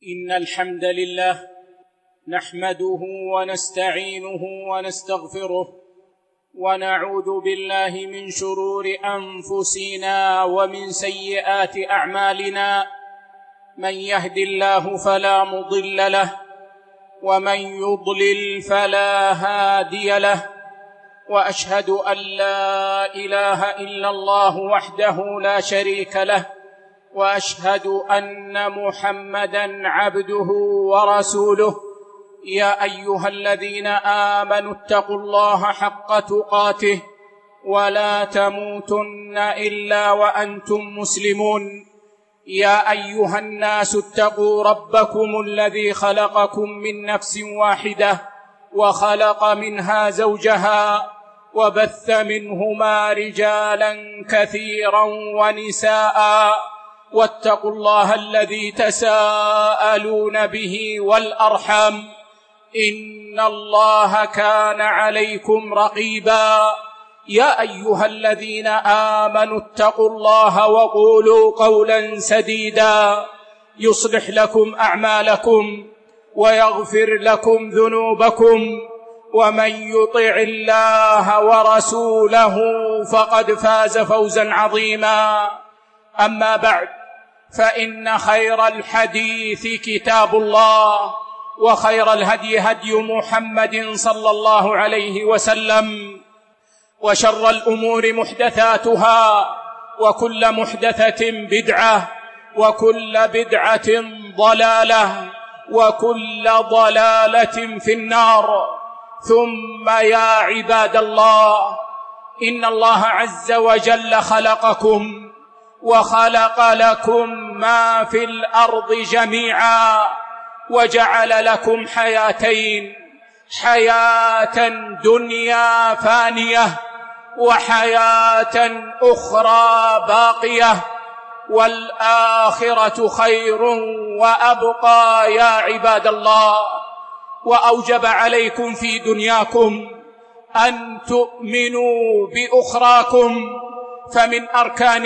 إن الحمد لله نحمده ونستعينه ونستغفره ونعوذ بالله من شرور أنفسنا ومن سيئات أعمالنا. من يهد الله فلا مضل له ومن يضلل فلا هادي له، وأشهد أن لا إله إلا الله وحده لا شريك له، وأشهد أن محمدًا عبده ورسوله. يا أيها الذين آمنوا اتقوا الله حق تقاته ولا تموتن إلا وأنتم مسلمون. يا أيها الناس اتقوا ربكم الذي خلقكم من نفس واحدة وخلق منها زوجها وبث منهما رجالا كثيرا ونساء، واتقوا الله الذي تساءلون به والأرحام، إن الله كان عليكم رقيبا. يا أيها الذين آمنوا اتقوا الله وقولوا قولا سديدا يصلح لكم أعمالكم ويغفر لكم ذنوبكم، ومن يطع الله ورسوله فقد فاز فوزا عظيما. أما بعد، فإن خير الحديث كتاب الله، وخير الهدي هدي محمد صلى الله عليه وسلم، وشر الأمور محدثاتها، وكل محدثة بدعة، وكل بدعة ضلالة، وكل ضلالة في النار. ثم يا عباد الله، إن الله عز وجل خلقكم وخلق لكم ما في الأرض جميعا، وجعل لكم حياتين: حياة دنيا فانية وحياة أخرى باقية، والآخرة خير وأبقى يا عباد الله. وأوجب عليكم في دنياكم أن تؤمنوا بأخراكم، فمن أركان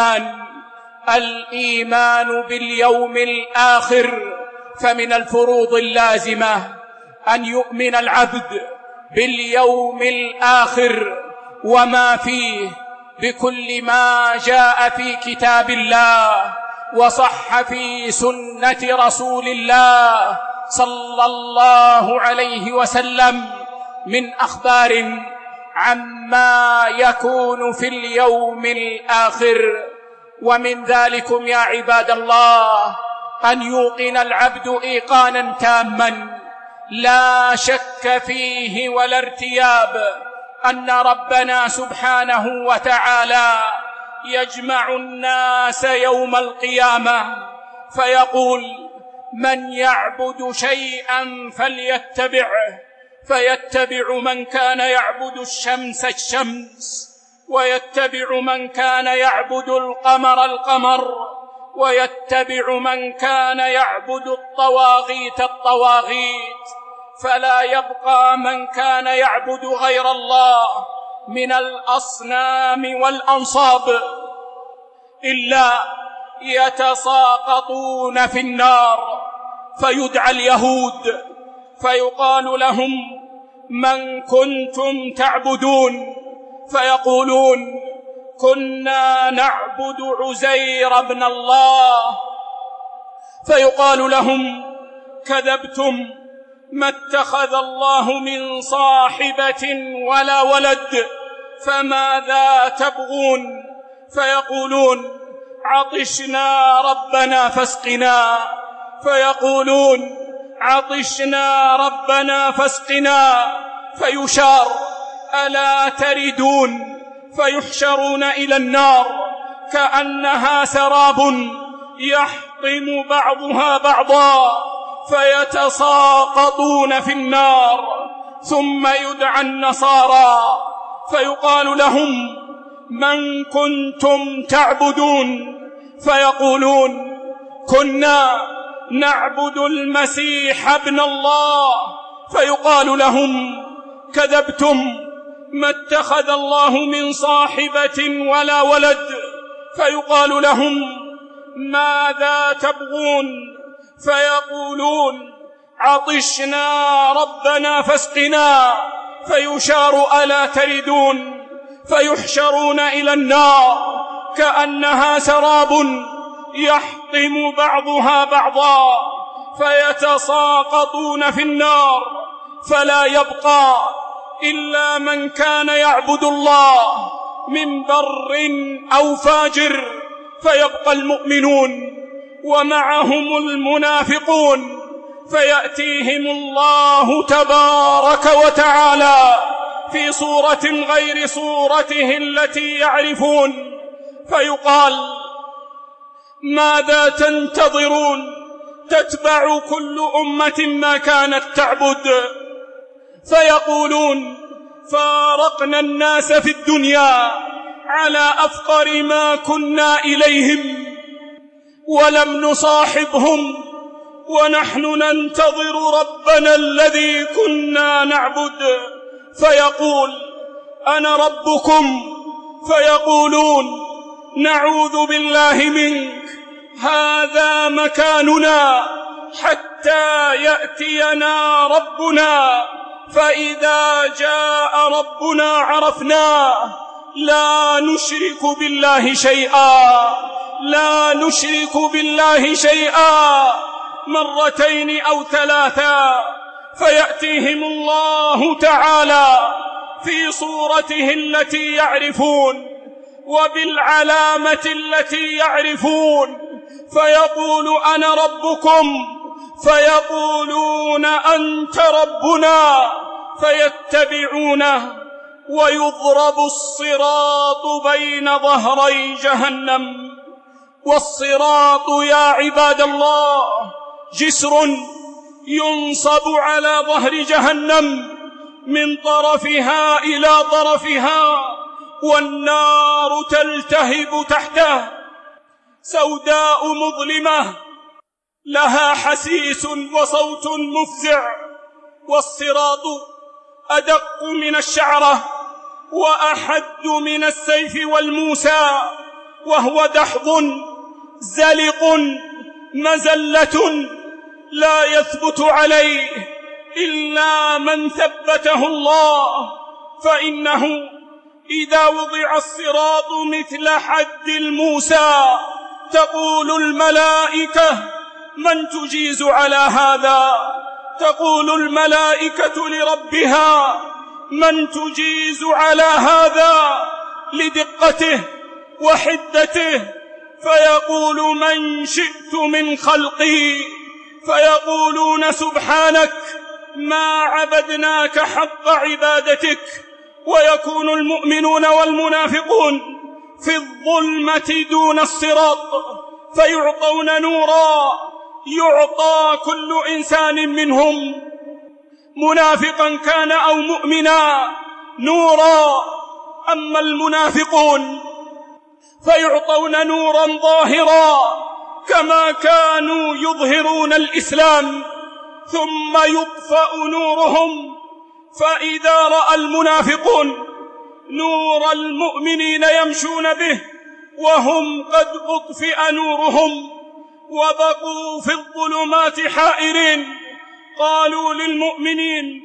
الإيمان باليوم الآخر، فمن الفروض اللازمة أن يؤمن العبد باليوم الآخر وما فيه، بكل ما جاء في كتاب الله وصح في سنة رسول الله صلى الله عليه وسلم من أخبار عما يكون في اليوم الآخر. ومن ذلكم يا عباد الله أن يوقن العبد إيقانا تاما لا شك فيه ولا ارتياب أن ربنا سبحانه وتعالى يجمع الناس يوم القيامة فيقول: من يعبد شيئا فليتبعه، فيتبع من كان يعبد الشمس الشمس، ويتبع من كان يعبد القمر القمر، ويتبع من كان يعبد الطواغيت الطواغيت، فلا يبقى من كان يعبد غير الله من الأصنام والأنصاب إلا يتساقطون في النار. فيدعى اليهود فيقال لهم: من كنتم تعبدون؟ فيقولون: كنا نعبد عزير بن الله. فيقال لهم: كذبتم، ما اتخذ الله من صاحبة ولا ولد، فماذا تبغون؟ فيقولون: عطشنا ربنا فاسقنا. فيقولون: عطشنا ربنا فاسقنا. فيشار: ألا تردون؟ فيحشرون إلى النار كأنها سراب يحطم بعضها بعضا، فيتساقطون في النار. ثم يدعى النصارى فيقال لهم: من كنتم تعبدون؟ فيقولون: كنا نعبد المسيح ابن الله. فيقال لهم: كذبتم، ما اتخذ الله من صاحبة ولا ولد. فيقال لهم: ماذا تبغون؟ فيقولون عطشنا ربنا فاسقنا، فيشار ألا تردون، فيحشرون إلى النار كأنها سراب يحطم بعضها بعضا، فيتساقطون في النار، فلا يبقى إلا من كان يعبد الله من بر أو فاجر، فيبقى المؤمنون ومعهم المنافقون، فيأتيهم الله تبارك وتعالى في صورة غير صورته التي يعرفون، فيقال ماذا تنتظرون؟ تتبع كل أمة ما كانت تعبد. فيقولون فارقنا الناس في الدنيا على أفقر ما كنا إليهم ولم نصاحبهم، ونحن ننتظر ربنا الذي كنا نعبد. فيقول أنا ربكم، فيقولون نعوذ بالله منك، هذا مكاننا حتى يأتينا ربنا، فإذا جاء ربنا عرفناه، لا نشرك بالله شيئا، لا نشرك بالله شيئا، مرتين أو ثلاثا. فيأتيهم الله تعالى في صورته التي يعرفون وبالعلامة التي يعرفون، فيقول أنا ربكم، فيقولون أنت ربنا، فيتبعونه، ويضرب الصراط بين ظهري جهنم. والصراط يا عباد الله جسر ينصب على ظهر جهنم من طرفها إلى طرفها، والنار تلتهب تحته، سوداء مظلمة لها حسيس وصوت مفزع. والصراط أدق من الشعرة وأحد من السيف والموسى، وهو دحض زلق مزلة لا يثبت عليه إلا من ثبته الله، فإنه إذا وضع الصراط مثل حد الموسى تقول الملائكة من تجيز على هذا؟ تقول الملائكة لربها من تجيز على هذا لدقته وحدته؟ فيقول من شئت من خلقي، فيقولون سبحانك ما عبدناك حق عبادتك. ويكون المؤمنون والمنافقون في الظلمة دون الصراط، فيعطون نورا، يعطى كل إنسان منهم منافقا كان أو مؤمنا نورا. أما المنافقون فيعطون نورا ظاهرا كما كانوا يظهرون الإسلام، ثم يطفأ نورهم. فإذا رأى المنافقون نور المؤمنين يمشون به وهم قد أطفئ نورهم وبقوا في الظلمات حائرين، قالوا للمؤمنين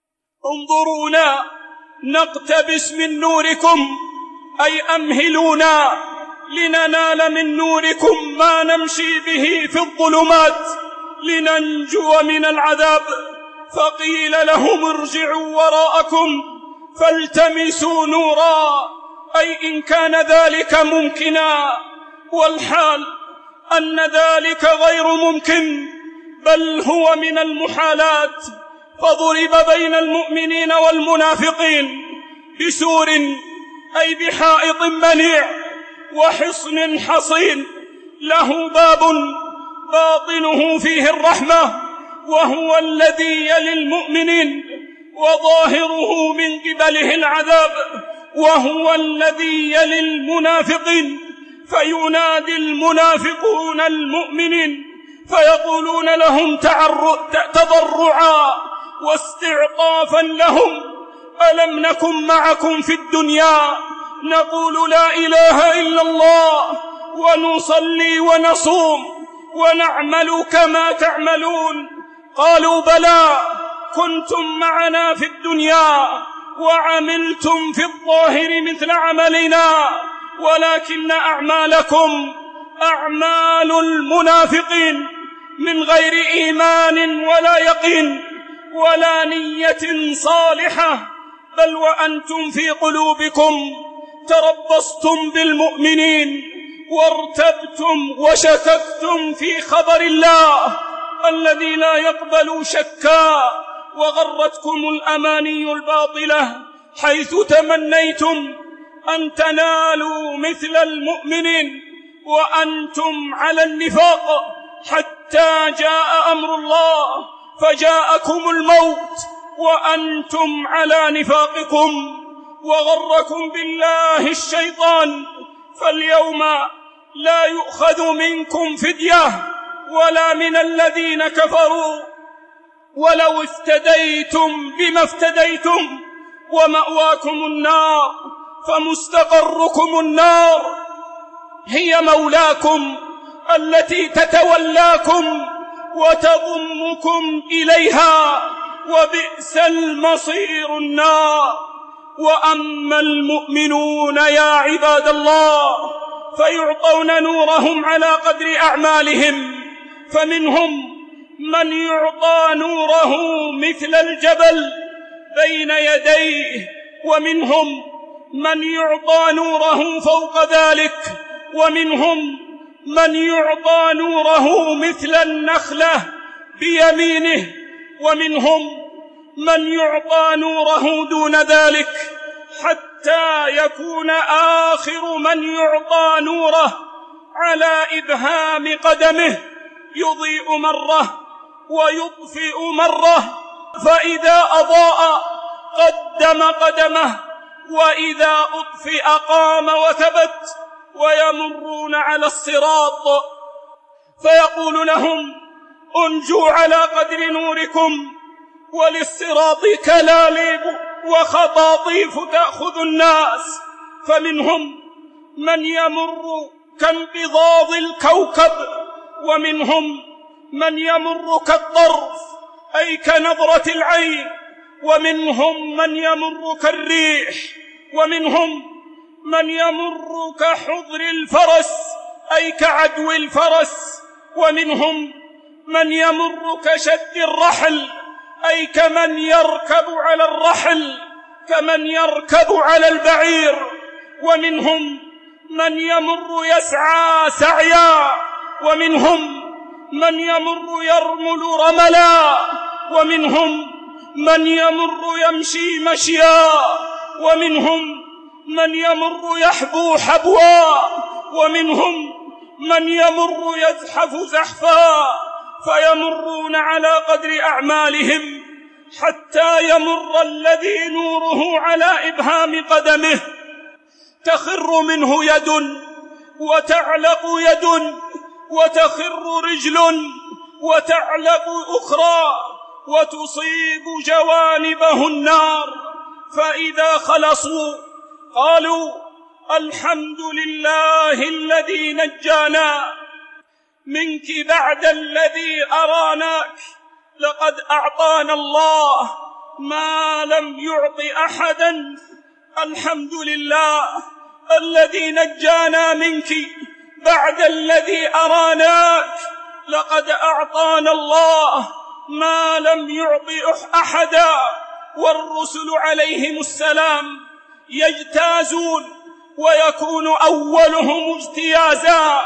انظرونا نقتبس من نوركم، أي أمهلونا لننال من نوركم ما نمشي به في الظلمات لننجو من العذاب. فقيل لهم ارجعوا وراءكم فالتمسوا نورا، أي إن كان ذلك ممكنا، والحال أن ذلك غير ممكن بل هو من المحالات. فضرب بين المؤمنين والمنافقين بسور، أي بحائط منيع وحصن حصين، له باب باطنه فيه الرحمة وهو الذي يلي المؤمنين، وظاهره من قبله العذاب وهو الذي يلي المنافقين. فينادي المنافقون المؤمنين فيقولون لهم تضرعا واستعطافا لهم ألم نكن معكم في الدنيا نقول لا إله إلا الله ونصلي ونصوم ونعمل كما تعملون؟ قالوا بلى، كنتم معنا في الدنيا وعملتم في الظاهر مثل عملنا، ولكن أعمالكم أعمال المنافقين من غير إيمان ولا يقين ولا نية صالحة، بل وأنتم في قلوبكم تربصتم بالمؤمنين وارتبتم وشككتم في خبر الله الذي لا يقبل شكا، وغرتكم الأماني الباطلة حيث تمنيتم أن تنالوا مثل المؤمنين وأنتم على النفاق، حتى جاء أمر الله فجاءكم الموت وأنتم على نفاقكم وغركم بالله الشيطان. فاليوم لا يؤخذ منكم فدية ولا من الذين كفروا، ولو افتديتم بما افتديتم، ومأواكم النار، فمستقركم النار هي مولاكم التي تتولاكم وتضمكم إليها، وبئس المصير النار. وأما المؤمنون يا عباد الله فيعطون نورهم على قدر أعمالهم، فمنهم من يعطى نوره مثل الجبل بين يديه، ومنهم من يعطى نوره فوق ذلك، ومنهم من يعطى نوره مثل النخلة بيمينه، ومنهم من يعطى نوره دون ذلك، حتى يكون آخر من يعطى نوره على إبهام قدمه، يضيء مرة ويطفئ مرة، فإذا أضاء قدم قدمه، وإذا أطفئ قام وثبت. ويمرون على الصراط فيقول لهم انجوا على قدر نوركم، وللصراط كلاليب وخطاطيف تأخذ الناس، فمنهم من يمر كانقضاض الكوكب، ومنهم من يمر كالطرف أي كنظرة العين، ومنهم من يمر كالريح، ومنهم من يمر كحضر الفرس أي كعدو الفرس، ومنهم من يمر كشد الرحل أي كمن يركب على الرحل، كمن يركب على البعير، ومنهم من يمر يسعى سعيا، ومنهم من يمر يرمل رملا، ومنهم من يمر يمشي مشيا، ومنهم من يمر يحبو حبوا، ومنهم من يمر يزحف زحفا، فيمرون على قدر أعمالهم، حتى يمر الذي نوره على إبهام قدمه تخر منه يد وتعلق يد وتخر رجل وتعلق أخرى وتصيب جوانبه النار، فإذا خلصوا قالوا الحمد لله الذي نجانا منك بعد الذي أراناك، لقد أعطانا الله ما لم يعط أحدا. الحمد لله الذي نجانا منك بعد الذي أراناك، لقد أعطانا الله ما لم يعط أحدا. والرسل عليهم السلام يجتازون ويكون أولهم اجتيازا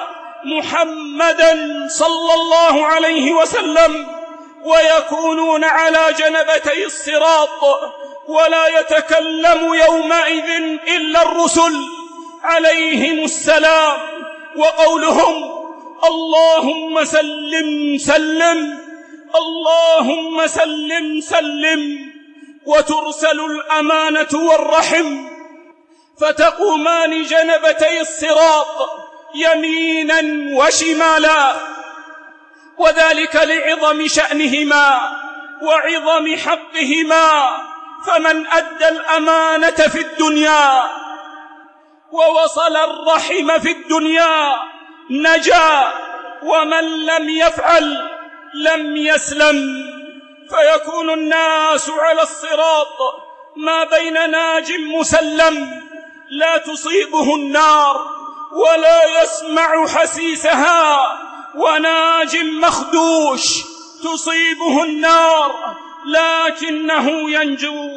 محمدا صلى الله عليه وسلم، ويكونون على جنبتي الصراط، ولا يتكلم يومئذ إلا الرسل عليهم السلام، وقولهم اللهم سلم سلم، اللهم سلم سلم، وترسل الأمانة والرحم فتقومان جنبتي الصراط يمينا وشمالا، وذلك لعظم شأنهما وعظم حقهما. فمن أدى الأمانة في الدنيا ووصل الرحم في الدنيا نجا، ومن لم يفعل لم يسلم، فيكون الناس على الصراط ما بين ناج مسلم لا تصيبه النار ولا يسمع حسيسها، وناج مخدوش تصيبه النار لكنه ينجو،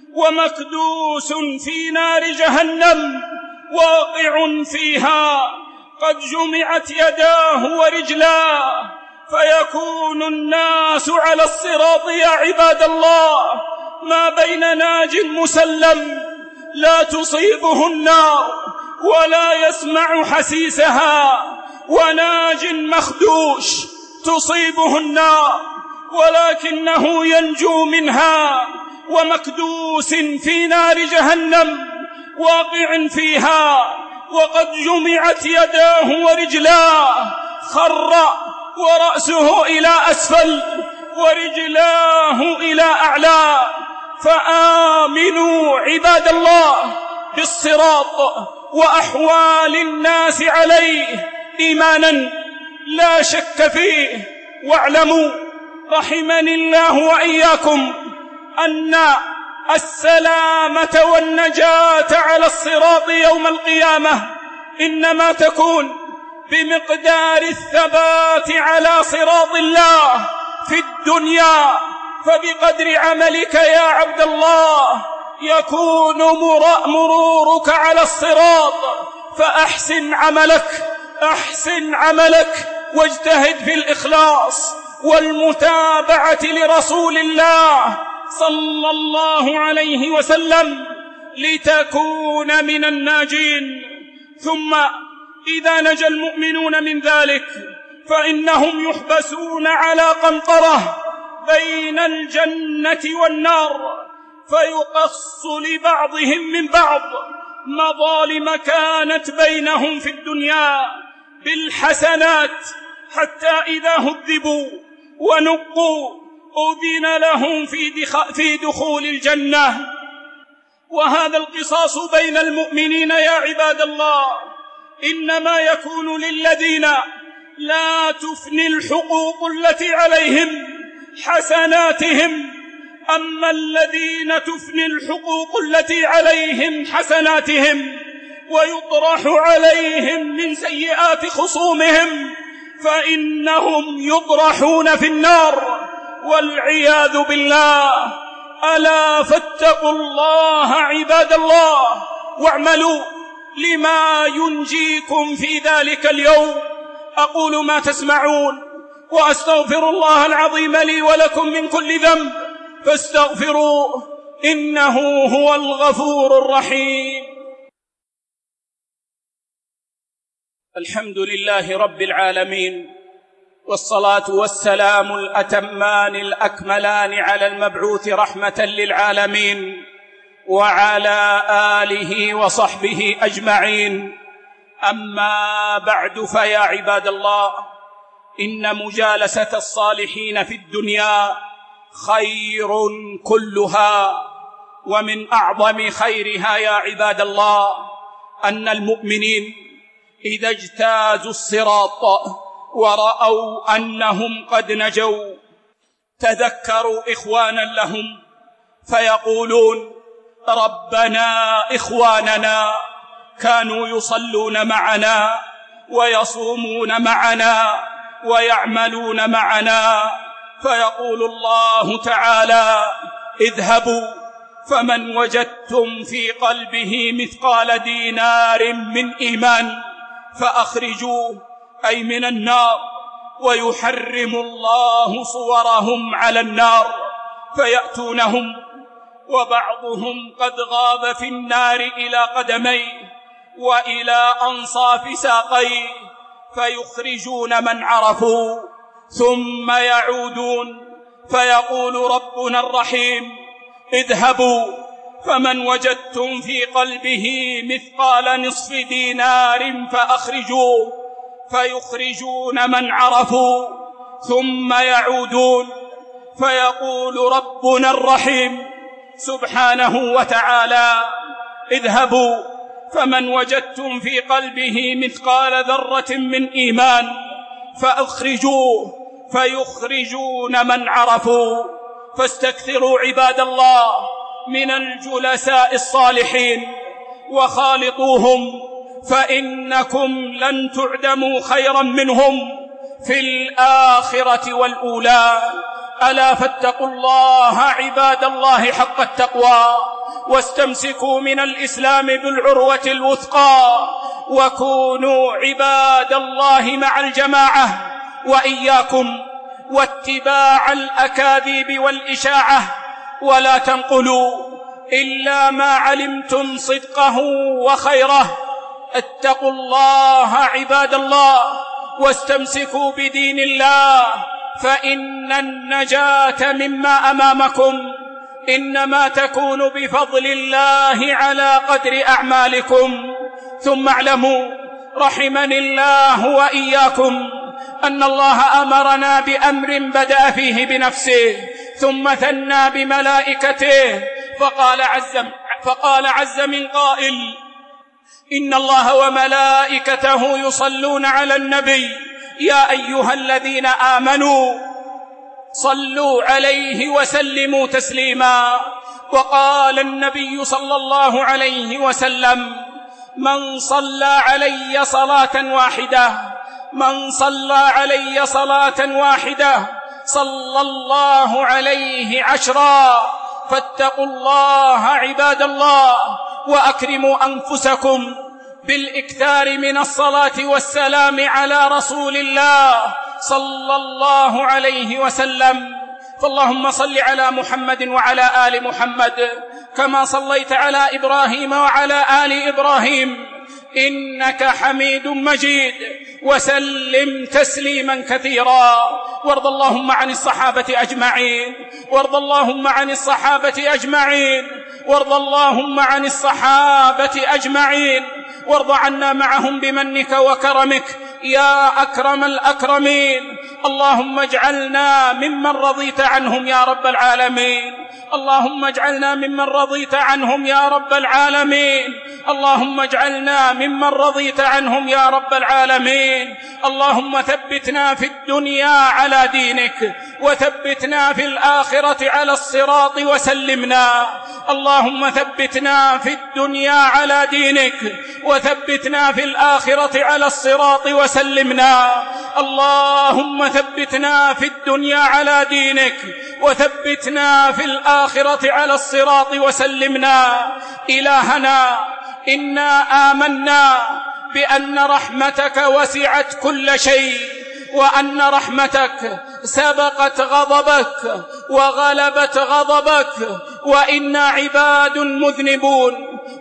ومكدوس في نار جهنم واقع فيها قد جمعت يداه ورجلاه. فيكون الناس على الصراط يا عباد الله ما بين ناج مسلم لا تصيبه النار ولا يسمع حسيسها، وناج مخدوش تصيبه النار ولكنه ينجو منها، ومكدوس في نار جهنم واقع فيها وقد جمعت يداه ورجلاه، خر ورأسه إلى أسفل ورجلاه إلى أعلى. فآمنوا عباد الله بالصراط وأحوال الناس عليه إيمانا لا شك فيه، واعلموا رحمني الله وإياكم أن السلامة والنجاة على الصراط يوم القيامة إنما تكون بمقدار الثبات على صراط الله في الدنيا. فبقدر عملك يا عبد الله يكون مرورك على الصراط، فأحسن عملك، أحسن عملك واجتهد في الإخلاص والمتابعة لرسول الله صلى الله عليه وسلم لتكون من الناجين. ثم إذا نجا المؤمنون من ذلك فإنهم يحبسون على قنطرة بين الجنة والنار، فيقص لبعضهم من بعض مظالم كانت بينهم في الدنيا بالحسنات، حتى إذا هذبوا ونقوا أذن لهم في دخول الجنة. وهذا القصاص بين المؤمنين يا عباد الله إنما يكون للذين لا تفني الحقوق التي عليهم حسناتهم، أما الذين تفني الحقوق التي عليهم حسناتهم ويطرح عليهم من سيئات خصومهم فإنهم يطرحون في النار والعياذ بالله. ألا فاتقوا الله عباد الله واعملوا لما ينجيكم في ذلك اليوم. أقول ما تسمعون وأستغفر الله العظيم لي ولكم من كل ذنب فاستغفروه إنه هو الغفور الرحيم. الحمد لله رب العالمين، والصلاة والسلام الأتمان الأكملان على المبعوث رحمة للعالمين وعلى آله وصحبه أجمعين. أما بعد، فيا عباد الله، إن مجالسة الصالحين في الدنيا خير كلها، ومن أعظم خيرها يا عباد الله أن المؤمنين إذا اجتازوا الصراط ورأوا أنهم قد نجوا تذكروا إخوانا لهم فيقولون: ربنا إخواننا كانوا يصلون معنا ويصومون معنا ويعملون معنا. فيقول الله تعالى: اذهبوا فمن وجدتم في قلبه مثقال دينار من إيمان فأخرجوه، أي من النار، ويحرم الله صورهم على النار. فيأتونهم وبعضهم قد غاب في النار إلى قدميه وإلى أنصاف ساقيه، فيخرجون من عرفوا ثم يعودون. فيقول ربنا الرحيم: اذهبوا فمن وجدتم في قلبه مثقال نصف دينار فأخرجوه. فيخرجون من عرفوا ثم يعودون. فيقول ربنا الرحيم سبحانه وتعالى: اذهبوا فمن وجدتم في قلبه مثقال ذرة من إيمان فأخرجوه فيخرجون من عرفوا. فاستكثروا عباد الله من الجلساء الصالحين وخالطوهم، فإنكم لن تعدموا خيرا منهم في الآخرة والأولى. ألا فاتقوا الله عباد الله حق التقوى، واستمسكوا من الإسلام بالعروة الوثقى، وكونوا عباد الله مع الجماعة، وإياكم واتباع الأكاذيب والإشاعة، ولا تنقلوا إلا ما علمتم صدقه وخيره. اتقوا الله عباد الله واستمسكوا بدين الله، فإن النجاة مما أمامكم إنما تكون بفضل الله على قدر أعمالكم. ثم اعلموا رحمني الله وإياكم أن الله أمرنا بأمر بدأ فيه بنفسه ثم ثنى بملائكته، فقال عز من قائل: إن الله وملائكته يصلون على النبي يا أيها الذين آمنوا صلوا عليه وسلموا تسليما. وقال النبي صلى الله عليه وسلم: من صلى علي صلاة واحدة صلى الله عليه 10. فاتقوا الله عباد الله، وأكرموا أنفسكم بالإكثار من الصلاة والسلام على رسول الله صلى الله عليه وسلم. فاللهم صل على محمد وعلى آل محمد كما صليت على إبراهيم وعلى آل إبراهيم إنك حميد مجيد، وسلم تسليما كثيرا. وارض اللهم عن الصحابة أجمعين، وارض اللهم عن الصحابة أجمعين، وارض اللهم عن الصحابة أجمعين، وارض عنا معهم بمنك وكرمك يا أكرم الأكرمين. اللهم اجعلنا ممن رضيت عنهم يا رب العالمين، اللهم اجعلنا ممن رضيت عنهم يا رب العالمين، اللهم اجعلنا ممن رضيت عنهم يا رب العالمين. اللهم ثبتنا في الدنيا على دينك، وثبتنا في الآخرة على الصراط وسلمنا. اللهم ثبتنا في الدنيا على دينك، وثبتنا في الآخرة على الصراط وسلمنا. اللهم ثبتنا في الدنيا على دينك، وثبتنا في الآخرة على الصراط وسلمنا. إلهنا إنا آمنا بأن رحمتك وسعت كل شيء، وأن رحمتك سبقت غضبك وغلبت غضبك، وإنا عباد مذنبون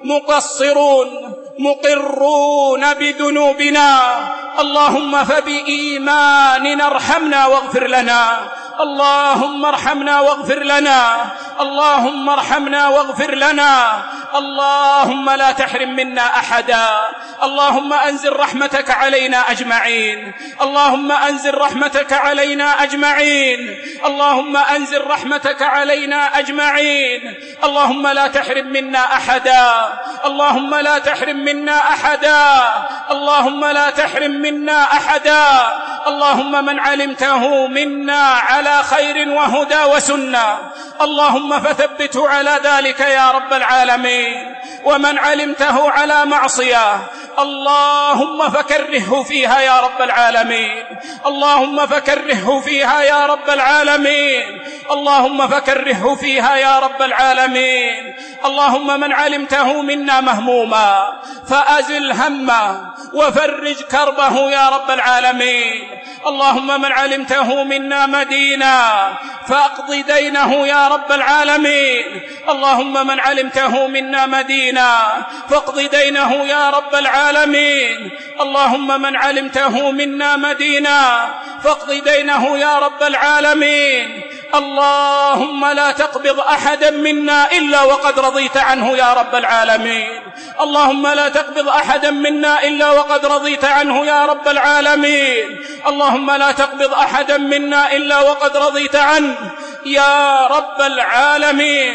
مقصرون مقرون بذنوبنا. اللهم فبإيماننا ارحمنا واغفر لنا، اللهم ارحمنا واغفر لنا، اللهم ارحمنا واغفر لنا. اللهم لا تحرم منا أحدا. اللهم أنزل رحمتك علينا أجمعين، اللهم أنزل رحمتك علينا أجمعين، اللهم أنزل رحمتك علينا أجمعين. اللهم لا تحرم منا أحدا، اللهم لا تحرم منا أحدا، اللهم لا تحرم منا أحدا. اللهم من علمته منا على خير وهدى وسنة اللهم فثبته على ذلك يا رب العالمين، ومن علمته على معصية اللهم فكرهه فيها يا رب العالمين، اللهم فكرهه فيها يا رب العالمين، اللهم فكرهه فيها يا رب العالمين. اللهم من علمته منا مهموما فأزل همه وفرج كربه يا رب العالمين. اللهم من علمته منا مدينا فاقض دينه يا رب العالمين، اللهم من علمته منا مدينا فاقض دينه يا رب العالمين، اللهم من علمته منا مدينا فاقض دينه يا رب العالمين. اللهم لا تقبض أحدا منا إلا وقد رضيت عنه يا رب العالمين، اللهم لا تقبض أحدا منا إلا وقد رضيت عنه يا رب العالمين، اللهم لا تقبض أحدا منا إلا وقد رضيت عنه يا رب العالمين.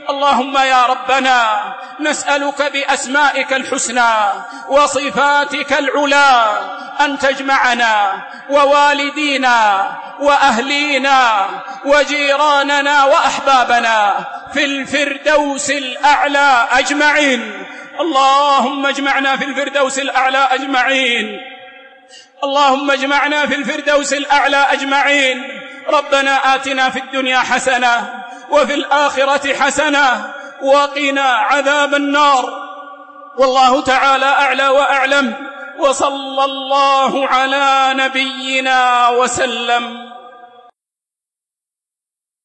اللهم يا ربنا نسألك بأسمائك الحسنى وصفاتك العلى أن تجمعنا ووالدينا وأهلينا وجيراننا وأحبابنا في الفردوس الأعلى أجمعين. اللهم اجمعنا في الفردوس الأعلى أجمعين. اللهم اجمعنا في الفردوس الأعلى أجمعين. ربنا آتنا في الدنيا حسنة وفي الآخرة حسنة وقنا عذاب النار. والله تعالى أعلى وأعلم، وصلى الله على نبينا وسلم.